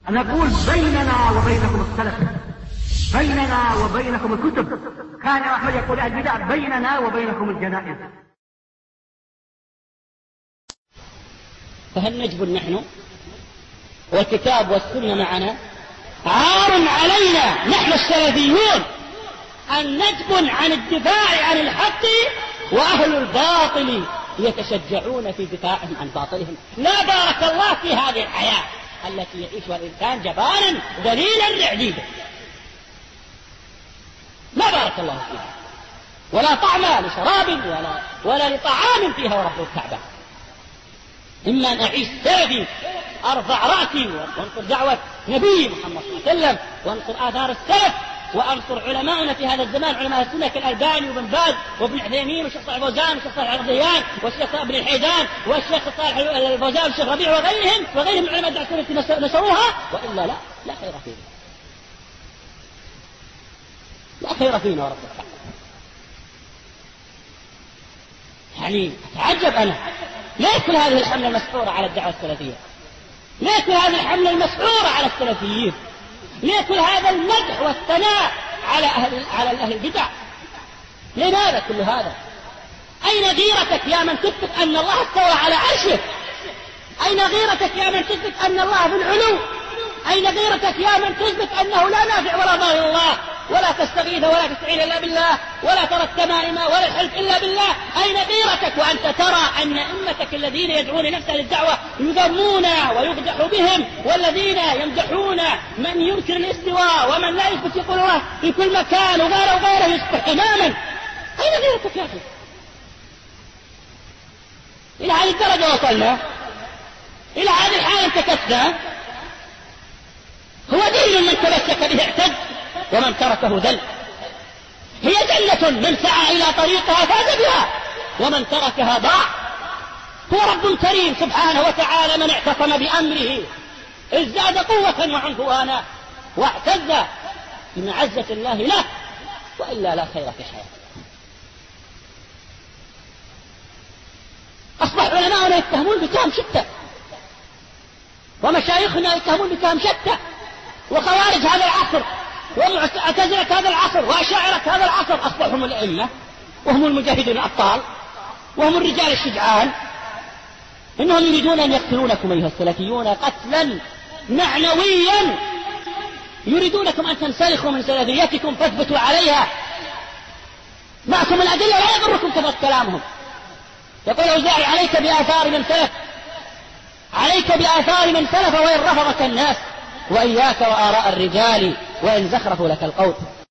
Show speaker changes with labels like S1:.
S1: نقول بيننا وبينكم السلف، بيننا وبينكم الكتب. كان أحمد يقول البدع بيننا وبينكم الجنائز.
S2: فهل نجبن نحن والكتاب والسنة معنا؟ عار علينا نحن السلفيون أن نجبن عن الدفاع عن الحق وأهل الباطل يتشجعون في دفاعهم عن باطلهم. لا بارك الله في هذه الحياة التي يعيشها الإنسان جبانا ذليلا رعديدا، لا بارك الله فيها، ولا طعم لشراب ولا لطعام فيها ورب الكعبة. إما أن أعيش سلفي أرفع رأسي وانصر دعوة نبي محمد صلى الله عليه وسلم وانصر آثار السلف وأنصر علماءنا في هذا الزمان، علماء السنة كالألباني وبن باز وابن عثيمين والشيخ صالح الفوزان والشيخ صالح الرضيان والشيخ ابن الحيدان والشيخ صالح الفوزان والشيخ ربيع وغيرهم علماء الدعوة التي نشروها. وإلا لا خير فينا، لا خير فينا ورب الكعبة. يعني أتعجب أنا، ليش كل هذه الحملة المسحورة على الدعوة السلفية؟ ليش كل هذه الحملة المسحورة على السلفيين؟ ليه كل هذا المدح والثناء على أهل البدع؟ لماذا كل هذا؟ أين غيرتك يا من تثبت أن الله استوى على عرشه؟ أين غيرتك يا من تثبت أن الله في العلو؟ أين غيرتك يا من تثبت أنه لا نافع ولا ضار إلا الله، ولا تستغيث ولا تستعين إلا بالله، ولا ترى التمائم ولا الحلف إلا بالله؟ أين غيرتك وأنت ترى أن أئمتك الذين يدعون نفسه للدعوة يذمون ويقدح بهم، والذين يمدحون من ينكر الاستواء ومن لا يثبت يقول الله في كل مكان وغيره يصبح تماما؟ أين غيرتك يا أخي؟ إلى هذه الدرجة وصلنا، إلى هذه الحالة انتكسنا. هو دين من تمسك به اعتد ومن تركه ذل. هي جنة من سعى إلى طريقها فاز بها ومن تركها ضاع. هو رب كريم سبحانه وتعالى، من اعتصم بأمره ازداد قوة وعنفوانا واعتز بمعزة الله له، وإلا لا خير في حياته. أصبح علماؤنا يتهمون بتهم شتى، ومشايخنا يتهمون بتهم شتى، وخوارج هذا العصر ومعتزلة هذا العصر وأشاعرة هذا العصر أصبحوا هم الأئمة وهم المجاهدين الأبطال وهم الرجال الشجعان. إنهم يريدون أن يقتلونكم أيها السلفيون قتلا معنويا، يريدونكم أن تنسلخوا من سلفيتكم فاثبتوا عليها. معكم الأدلة لا يضركم كثرة كلامهم. يقول الأوزاعي عليك بآثار من سلف، عليك بآثار من سلف وإن رفضك الناس، وإياك وآراء الرجال وإن زخرفوا لك القول.